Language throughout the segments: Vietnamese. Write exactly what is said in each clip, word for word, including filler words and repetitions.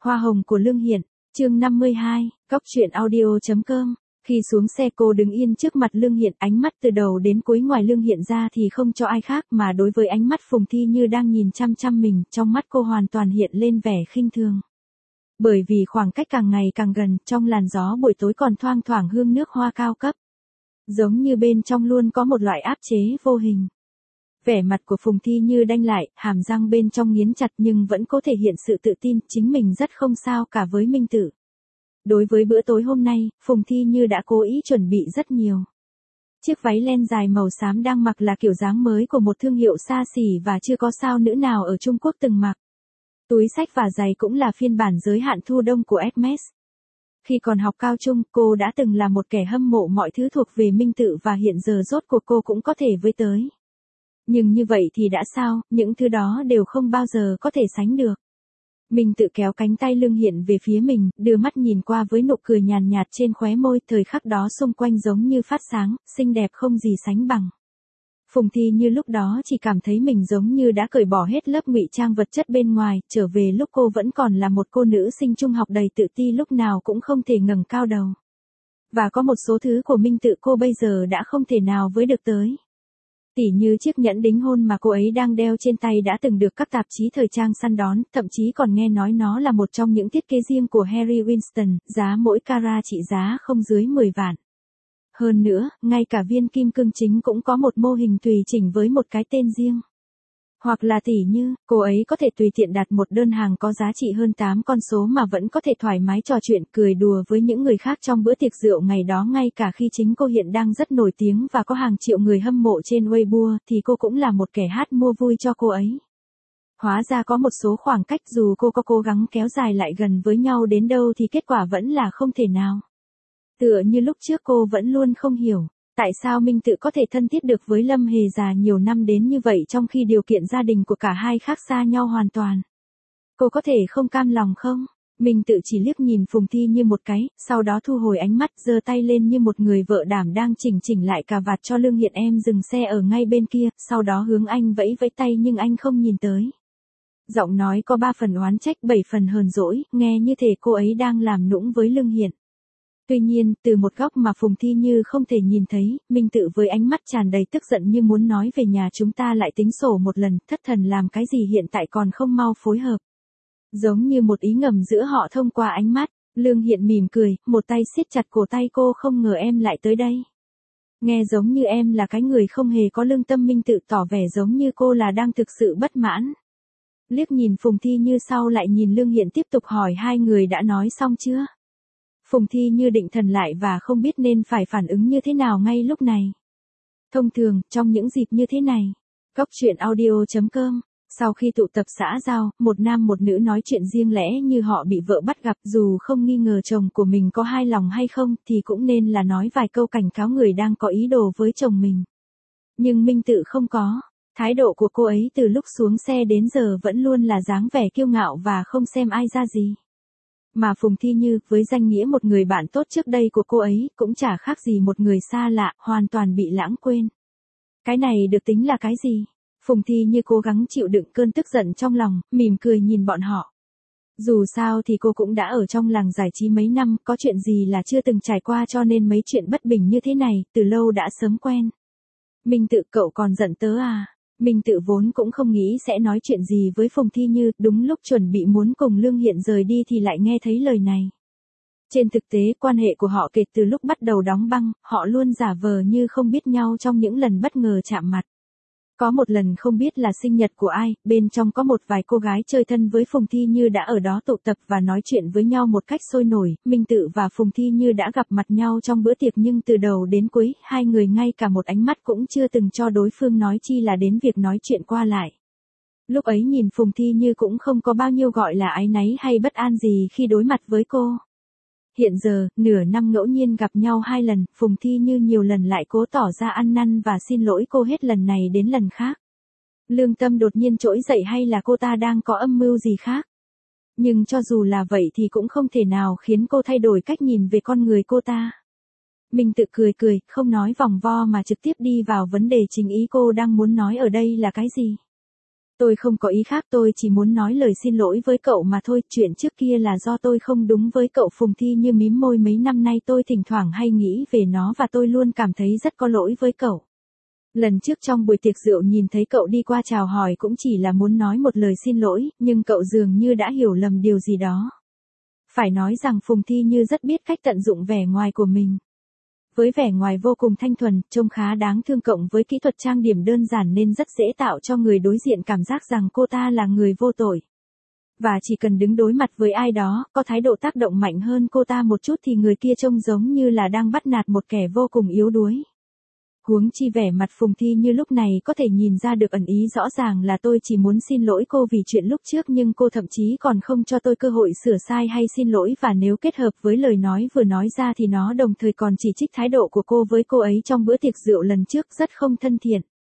Hoa hồng của Lương Hiện, chương năm mươi hai, cóc truyện audio chấm com. Khi xuống xe cô đứng yên trước mặt Lương Hiện, ánh mắt từ đầu đến cuối ngoài Lương Hiện ra thì không cho ai khác, mà đối với ánh mắt Phùng Thi Như đang nhìn chăm chăm mình, trong mắt cô hoàn toàn hiện lên vẻ khinh thường. Bởi vì khoảng cách càng ngày càng gần, trong làn gió buổi tối còn thoang thoảng hương nước hoa cao cấp. Giống như bên trong luôn có một loại áp chế vô hình. Vẻ mặt của Phùng Thi Như đanh lại, hàm răng bên trong nghiến chặt nhưng vẫn có thể hiện sự tự tin, chính mình rất không sao cả với Minh Tử. Đối với bữa tối hôm nay, Phùng Thi Như đã cố ý chuẩn bị rất nhiều. Chiếc váy len dài màu xám đang mặc là kiểu dáng mới của một thương hiệu xa xỉ và chưa có sao nữ nào ở Trung Quốc từng mặc. Túi xách và giày cũng là phiên bản giới hạn thu đông của Hermes. Khi còn học cao trung, cô đã từng là một kẻ hâm mộ mọi thứ thuộc về Minh Tử và hiện giờ rốt cuộc cô cũng có thể với tới. Nhưng như vậy thì đã sao, những thứ đó đều không bao giờ có thể sánh được. Minh Tử kéo cánh tay Lương Hiện về phía mình, đưa mắt nhìn qua với nụ cười nhàn nhạt trên khóe môi, thời khắc đó xung quanh giống như phát sáng, xinh đẹp không gì sánh bằng. Phùng Thi Như lúc đó chỉ cảm thấy mình giống như đã cởi bỏ hết lớp ngụy trang vật chất bên ngoài, trở về lúc cô vẫn còn là một cô nữ sinh trung học đầy tự ti, lúc nào cũng không thể ngẩng cao đầu. Và có một số thứ của Minh Tử cô bây giờ đã không thể nào với được tới. Tỉ như chiếc nhẫn đính hôn mà cô ấy đang đeo trên tay đã từng được các tạp chí thời trang săn đón, thậm chí còn nghe nói nó là một trong những thiết kế riêng của Harry Winston, giá mỗi carat trị giá không dưới mười vạn. Hơn nữa, ngay cả viên kim cương chính cũng có một mô hình tùy chỉnh với một cái tên riêng. Hoặc là tỉ như, cô ấy có thể tùy tiện đặt một đơn hàng có giá trị hơn tám con số mà vẫn có thể thoải mái trò chuyện cười đùa với những người khác trong bữa tiệc rượu ngày đó, ngay cả khi chính cô hiện đang rất nổi tiếng và có hàng triệu người hâm mộ trên Weibo thì cô cũng là một kẻ hát mua vui cho cô ấy. Hóa ra có một số khoảng cách dù cô có cố gắng kéo dài lại gần với nhau đến đâu thì kết quả vẫn là không thể nào. Tựa như lúc trước cô vẫn luôn không hiểu. Tại sao Minh Tử có thể thân thiết được với Lâm Hề già nhiều năm đến như vậy trong khi điều kiện gia đình của cả hai khác xa nhau hoàn toàn? Cô có thể không cam lòng không? Minh Tử chỉ liếc nhìn Phùng Thi Như một cái, sau đó thu hồi ánh mắt, giơ tay lên như một người vợ đảm đang chỉnh chỉnh lại cà vạt cho Lương Hiện. Em dừng xe ở ngay bên kia, sau đó hướng anh vẫy vẫy tay nhưng anh không nhìn tới. Giọng nói có ba phần oán trách bảy phần hờn dỗi, nghe như thể cô ấy đang làm nũng với Lương Hiện. Tuy nhiên, từ một góc mà Phùng Thi Như không thể nhìn thấy, Minh Tử với ánh mắt tràn đầy tức giận như muốn nói về nhà chúng ta lại tính sổ một lần, thất thần làm cái gì hiện tại còn không mau phối hợp. Giống như một ý ngầm giữa họ thông qua ánh mắt, Lương Hiện mỉm cười, một tay siết chặt cổ tay cô. Không ngờ em lại tới đây. Nghe giống như em là cái người không hề có lương tâm. Minh Tử tỏ vẻ giống như cô là đang thực sự bất mãn. Liếc nhìn Phùng Thi Như sau lại nhìn Lương Hiện tiếp tục hỏi hai người đã nói xong chưa? Phùng Thi Như định thần lại và không biết nên phải phản ứng như thế nào ngay lúc này. Thông thường, trong những dịp như thế này, cóc truyện audio chấm com, sau khi tụ tập xã giao, một nam một nữ nói chuyện riêng lẽ như họ bị vợ bắt gặp, dù không nghi ngờ chồng của mình có hai lòng hay không thì cũng nên là nói vài câu cảnh cáo người đang có ý đồ với chồng mình. Nhưng Minh Tử không có. Thái độ của cô ấy từ lúc xuống xe đến giờ vẫn luôn là dáng vẻ kiêu ngạo và không xem ai ra gì. Mà Phùng Thi Như, với danh nghĩa một người bạn tốt trước đây của cô ấy, cũng chả khác gì một người xa lạ, hoàn toàn bị lãng quên. Cái này được tính là cái gì? Phùng Thi Như cố gắng chịu đựng cơn tức giận trong lòng, mỉm cười nhìn bọn họ. Dù sao thì cô cũng đã ở trong làng giải trí mấy năm, có chuyện gì là chưa từng trải qua, cho nên mấy chuyện bất bình như thế này, từ lâu đã sớm quen. Minh Tử, cậu còn giận tớ à? Minh Tử vốn cũng không nghĩ sẽ nói chuyện gì với Phùng Thi Như, đúng lúc chuẩn bị muốn cùng Lương Hiện rời đi thì lại nghe thấy lời này. Trên thực tế, quan hệ của họ kể từ lúc bắt đầu đóng băng, họ luôn giả vờ như không biết nhau trong những lần bất ngờ chạm mặt. Có một lần không biết là sinh nhật của ai, bên trong có một vài cô gái chơi thân với Phùng Thi Như đã ở đó tụ tập và nói chuyện với nhau một cách sôi nổi. Minh Tử và Phùng Thi Như đã gặp mặt nhau trong bữa tiệc nhưng từ đầu đến cuối, hai người ngay cả một ánh mắt cũng chưa từng cho đối phương, nói chi là đến việc nói chuyện qua lại. Lúc ấy nhìn Phùng Thi Như cũng không có bao nhiêu gọi là áy náy hay bất an gì khi đối mặt với cô. Hiện giờ, nửa năm ngẫu nhiên gặp nhau hai lần, Phùng Thi Như nhiều lần lại cố tỏ ra ăn năn và xin lỗi cô hết lần này đến lần khác. Lương tâm đột nhiên trỗi dậy hay là cô ta đang có âm mưu gì khác? Nhưng cho dù là vậy thì cũng không thể nào khiến cô thay đổi cách nhìn về con người cô ta. Mình tự cười cười, không nói vòng vo mà trực tiếp đi vào vấn đề chính. Ý cô đang muốn nói ở đây là cái gì? Tôi không có ý khác, tôi chỉ muốn nói lời xin lỗi với cậu mà thôi, chuyện trước kia là do tôi không đúng với cậu. Phùng Thi Như mím môi, mấy năm nay tôi thỉnh thoảng hay nghĩ về nó và tôi luôn cảm thấy rất có lỗi với cậu. Lần trước trong buổi tiệc rượu nhìn thấy cậu đi qua chào hỏi cũng chỉ là muốn nói một lời xin lỗi, nhưng cậu dường như đã hiểu lầm điều gì đó. Phải nói rằng Phùng Thi Như rất biết cách tận dụng vẻ ngoài của mình. Với vẻ ngoài vô cùng thanh thuần, trông khá đáng thương cộng với kỹ thuật trang điểm đơn giản nên rất dễ tạo cho người đối diện cảm giác rằng cô ta là người vô tội. Và chỉ cần đứng đối mặt với ai đó, có thái độ tác động mạnh hơn cô ta một chút thì người kia trông giống như là đang bắt nạt một kẻ vô cùng yếu đuối. Huống chi vẻ mặt Phùng Thi Như lúc này có thể nhìn ra được ẩn ý rõ ràng là tôi chỉ muốn xin lỗi cô vì chuyện lúc trước, nhưng cô thậm chí còn không cho tôi cơ hội sửa sai hay xin lỗi, và nếu kết hợp với lời nói vừa nói ra thì nó đồng thời còn chỉ trích thái độ của cô với cô ấy trong bữa tiệc rượu lần trước rất không thân thiện.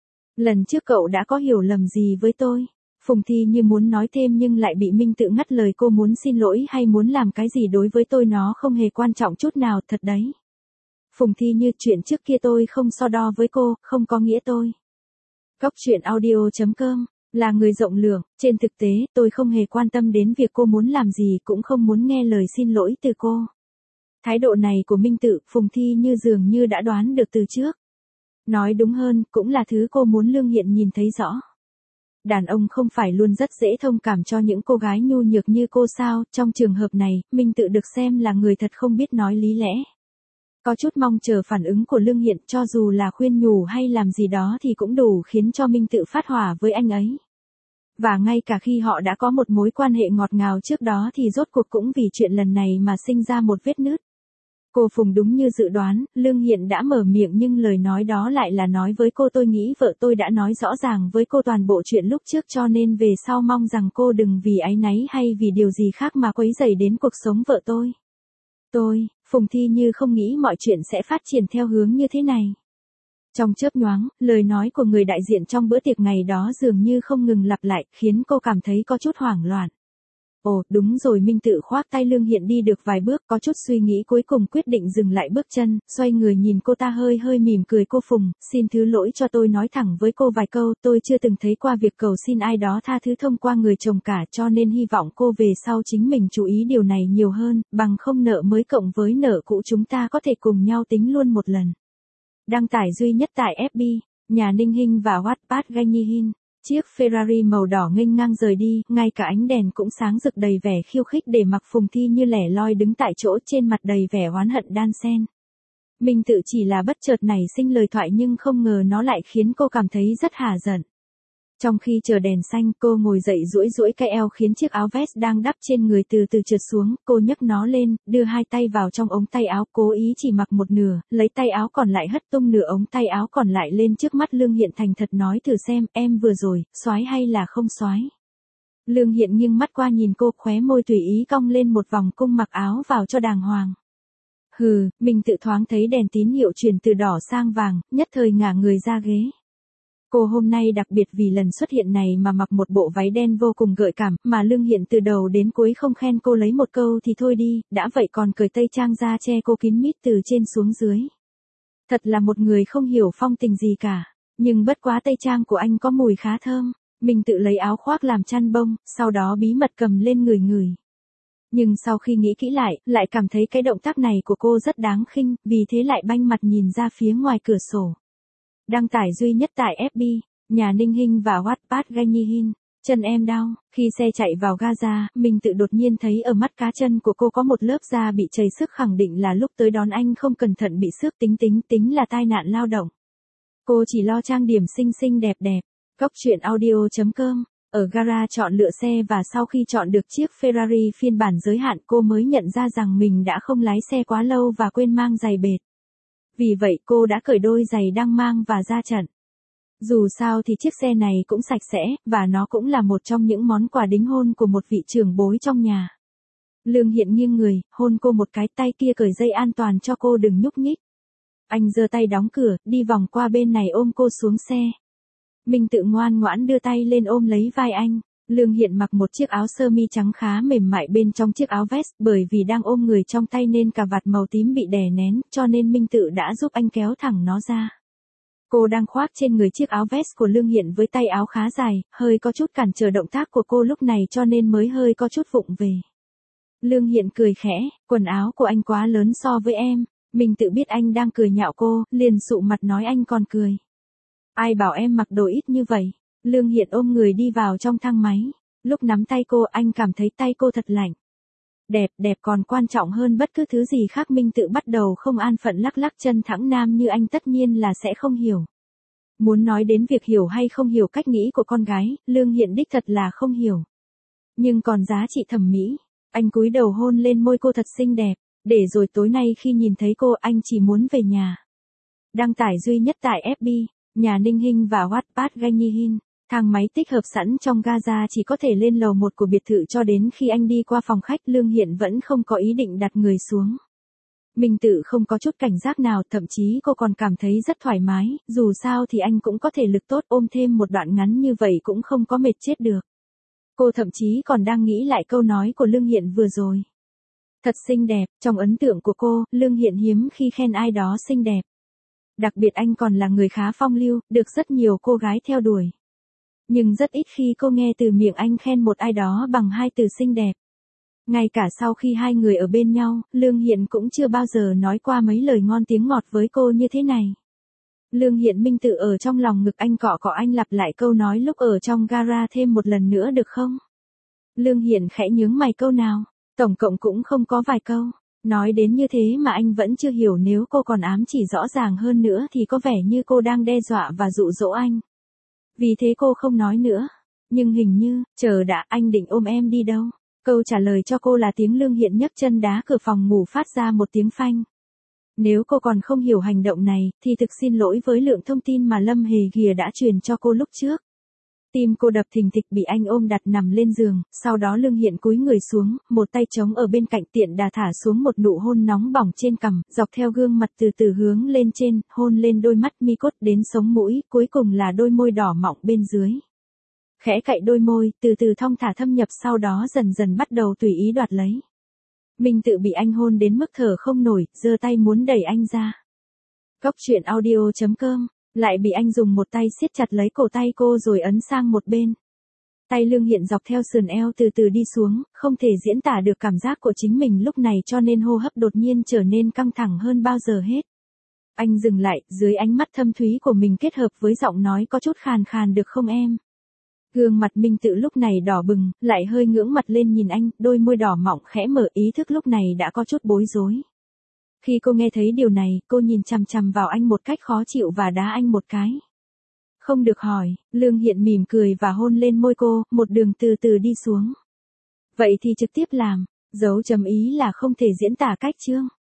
Lần trước cậu đã có hiểu lầm gì với tôi? Phùng Thi Như muốn nói thêm nhưng lại bị Minh Tự ngắt lời. Cô muốn xin lỗi hay muốn làm cái gì đối với tôi nó không hề quan trọng chút nào, thật đấy. Phùng Thi Như, chuyện trước kia tôi không so đo với cô, không có nghĩa tôi. Cóc truyện audio chấm com là người rộng lượng, trên thực tế tôi không hề quan tâm đến việc cô muốn làm gì, cũng không muốn nghe lời xin lỗi từ cô. Thái độ này của Minh Tự, Phùng Thi Như dường như đã đoán được từ trước. Nói đúng hơn, cũng là thứ cô muốn Lương Hiện nhìn thấy rõ. Đàn ông không phải luôn rất dễ thông cảm cho những cô gái nhu nhược như cô sao? Trong trường hợp này, Minh Tự được xem là người thật không biết nói lý lẽ. Có chút mong chờ phản ứng của Lương Hiện, cho dù là khuyên nhủ hay làm gì đó thì cũng đủ khiến cho Minh Tự phát hỏa với anh ấy. Và ngay cả khi họ đã có một mối quan hệ ngọt ngào trước đó thì rốt cuộc cũng vì chuyện lần này mà sinh ra một vết nứt. Cô Phùng đúng như dự đoán, Lương Hiện đã mở miệng nhưng lời nói đó lại là nói với cô. Tôi nghĩ vợ tôi đã nói rõ ràng với cô toàn bộ chuyện lúc trước, cho nên về sau mong rằng cô đừng vì áy náy hay vì điều gì khác mà quấy rầy đến cuộc sống vợ tôi. Tôi, Phùng Thi Như không nghĩ mọi chuyện sẽ phát triển theo hướng như thế này. Trong chớp nhoáng, lời nói của người đại diện trong bữa tiệc ngày đó dường như không ngừng lặp lại, khiến cô cảm thấy có chút hoảng loạn. Ồ, đúng rồi. Minh Tự khoác tay Lương Hiện đi được vài bước, có chút suy nghĩ cuối cùng quyết định dừng lại bước chân, xoay người nhìn cô ta hơi hơi mỉm cười. Cô Phùng, xin thứ lỗi cho tôi nói thẳng với cô vài câu, tôi chưa từng thấy qua việc cầu xin ai đó tha thứ thông qua người chồng cả, cho nên hy vọng cô về sau chính mình chú ý điều này nhiều hơn, bằng không nợ mới cộng với nợ cũ chúng ta có thể cùng nhau tính luôn một lần. Đăng tải duy nhất tại ép bê, nhà Ninh Hinh và Wattpad. Ganyi Hin. Chiếc Ferrari màu đỏ nghênh ngang rời đi, ngay cả ánh đèn cũng sáng rực đầy vẻ khiêu khích để mặc Phùng Thi Như lẻ loi đứng tại chỗ, trên mặt đầy vẻ oán hận đan xen. Minh Tự chỉ là bất chợt nảy sinh lời thoại nhưng không ngờ nó lại khiến cô cảm thấy rất hả giận. Trong khi chờ đèn xanh, cô ngồi dậy duỗi duỗi cái eo khiến chiếc áo vest đang đắp trên người từ từ trượt xuống. Cô nhấc nó lên, đưa hai tay vào trong ống tay áo, cố ý chỉ mặc một nửa, lấy tay áo còn lại hất tung nửa ống tay áo còn lại lên trước mắt Lương Hiện, thành thật nói thử xem, em vừa rồi, soái hay là không soái? Lương Hiện nghiêng mắt qua nhìn cô, khóe môi tùy ý cong lên một vòng cung, mặc áo vào cho đàng hoàng. Hừ, mình tự thoáng thấy đèn tín hiệu chuyển từ đỏ sang vàng, nhất thời ngả người ra ghế. Cô hôm nay đặc biệt vì lần xuất hiện này mà mặc một bộ váy đen vô cùng gợi cảm, mà Lương Hiện từ đầu đến cuối không khen cô lấy một câu thì thôi đi, đã vậy còn cởi tây trang ra che cô kín mít từ trên xuống dưới. Thật là một người không hiểu phong tình gì cả, nhưng bất quá tây trang của anh có mùi khá thơm. Mình tự lấy áo khoác làm chăn bông, sau đó bí mật cầm lên ngửi ngửi. Nhưng sau khi nghĩ kỹ lại, lại cảm thấy cái động tác này của cô rất đáng khinh, vì thế lại banh mặt nhìn ra phía ngoài cửa sổ. Đăng tải duy nhất tại ép bê, nhà Ninh Hinh và Wattpad. Ganyi Hin. Chân em đau. Khi xe chạy vào Gaza, mình tự đột nhiên thấy ở mắt cá chân của cô có một lớp da bị chảy xước, khẳng định là lúc tới đón anh không cẩn thận bị xước. Tính tính tính là tai nạn lao động. Cô chỉ lo trang điểm xinh xinh đẹp đẹp. Cóc truyện audio chấm com. Ở gara chọn lựa xe và sau khi chọn được chiếc Ferrari phiên bản giới hạn, cô mới nhận ra rằng mình đã không lái xe quá lâu và quên mang giày bệt. Vì vậy cô đã cởi đôi giày đang mang và ra trận. Dù sao thì chiếc xe này cũng sạch sẽ, và nó cũng là một trong những món quà đính hôn của một vị trưởng bối trong nhà. Lương Hiện nghiêng người, hôn cô một cái, tay kia cởi dây an toàn cho cô đừng nhúc nhích. Anh giơ tay đóng cửa, đi vòng qua bên này ôm cô xuống xe. Mình tự ngoan ngoãn đưa tay lên ôm lấy vai anh. Lương Hiện mặc một chiếc áo sơ mi trắng khá mềm mại bên trong chiếc áo vest, bởi vì đang ôm người trong tay nên cà vạt màu tím bị đè nén, cho nên Minh Tự đã giúp anh kéo thẳng nó ra. Cô đang khoác trên người chiếc áo vest của Lương Hiện với tay áo khá dài, hơi có chút cản trở động tác của cô lúc này cho nên mới hơi có chút vụng về. Lương Hiện cười khẽ, quần áo của anh quá lớn so với em. Mình tự biết anh đang cười nhạo cô, liền sụ mặt nói anh còn cười. Ai bảo em mặc đồ ít như vậy. Lương Hiện ôm người đi vào trong thang máy. Lúc nắm tay cô anh cảm thấy tay cô thật lạnh. Đẹp, đẹp còn quan trọng hơn bất cứ thứ gì khác. Minh tự bắt đầu không an phận lắc lắc chân thẳng nam như anh tất nhiên là sẽ không hiểu. Muốn nói đến việc hiểu hay không hiểu cách nghĩ của con gái, Lương Hiện đích thật là không hiểu. Nhưng còn giá trị thẩm mỹ, anh cúi đầu hôn lên môi cô thật xinh đẹp, để rồi tối nay khi nhìn thấy cô anh chỉ muốn về nhà. Đăng tải duy nhất tại ép bê, nhà Ninh Hinh và Wattpad Ganyi Hin. Thang máy tích hợp sẵn trong Gaza chỉ có thể lên lầu một của biệt thự cho đến khi anh đi qua phòng khách. Lương Hiện vẫn không có ý định đặt người xuống. Minh tự không có chút cảnh giác nào, thậm chí cô còn cảm thấy rất thoải mái, dù sao thì anh cũng có thể lực tốt, ôm thêm một đoạn ngắn như vậy cũng không có mệt chết được. Cô thậm chí còn đang nghĩ lại câu nói của Lương Hiện vừa rồi. Thật xinh đẹp, trong ấn tượng của cô, Lương Hiện hiếm khi khen ai đó xinh đẹp. Đặc biệt anh còn là người khá phong lưu, được rất nhiều cô gái theo đuổi. Nhưng rất ít khi cô nghe từ miệng anh khen một ai đó bằng hai từ xinh đẹp. Ngay cả sau khi hai người ở bên nhau, Lương Hiện cũng chưa bao giờ nói qua mấy lời ngon tiếng ngọt với cô như thế này. Lương Hiện Minh tự ở trong lòng ngực anh, cọ cọ anh lặp lại câu nói lúc ở trong gara thêm một lần nữa được không? Lương Hiện khẽ nhướng mày, câu nào? Tổng cộng cũng không có vài câu. Nói đến như thế mà anh vẫn chưa hiểu, nếu cô còn ám chỉ rõ ràng hơn nữa thì có vẻ như cô đang đe dọa và dụ dỗ anh. Vì thế cô không nói nữa. Nhưng hình như, chờ đã, anh định ôm em đi đâu? Câu trả lời cho cô là tiếng Lương Hiện nhấc chân đá cửa phòng ngủ phát ra một tiếng phanh. Nếu cô còn không hiểu hành động này, thì thực xin lỗi với lượng thông tin mà Lâm Hề Ghìa đã truyền cho cô lúc trước. Tim cô đập thình thịch, bị anh ôm đặt nằm lên giường, sau đó Lương Hiện cúi người xuống, một tay trống ở bên cạnh, tiện đà thả xuống một nụ hôn nóng bỏng trên cằm, dọc theo gương mặt từ từ hướng lên trên, hôn lên đôi mắt, mi cốt đến sống mũi, cuối cùng là đôi môi đỏ mọng bên dưới. Khẽ cạy đôi môi, từ từ thong thả thâm nhập, sau đó dần dần bắt đầu tùy ý đoạt lấy. Minh tự bị anh hôn đến mức thở không nổi, giơ tay muốn đẩy anh ra. Cóc truyện audio chấm com, lại bị anh dùng một tay siết chặt lấy cổ tay cô rồi ấn sang một bên. Tay Lương Hiện dọc theo sườn eo từ từ đi xuống, không thể diễn tả được cảm giác của chính mình lúc này cho nên hô hấp đột nhiên trở nên căng thẳng hơn bao giờ hết. Anh dừng lại, dưới ánh mắt thâm thúy của mình kết hợp với giọng nói có chút khàn khàn, được không em? Gương mặt Minh tự lúc này đỏ bừng, lại hơi ngưỡng mặt lên nhìn anh, đôi môi đỏ mọng khẽ mở, ý thức lúc này đã có chút bối rối. Khi cô nghe thấy điều này, cô nhìn chằm chằm vào anh một cách khó chịu và đá anh một cái. Không được hỏi, Lương Hiện mỉm cười và hôn lên môi cô, một đường từ từ đi xuống. Vậy thì trực tiếp làm, dấu chấm ý là không thể diễn tả cách chương.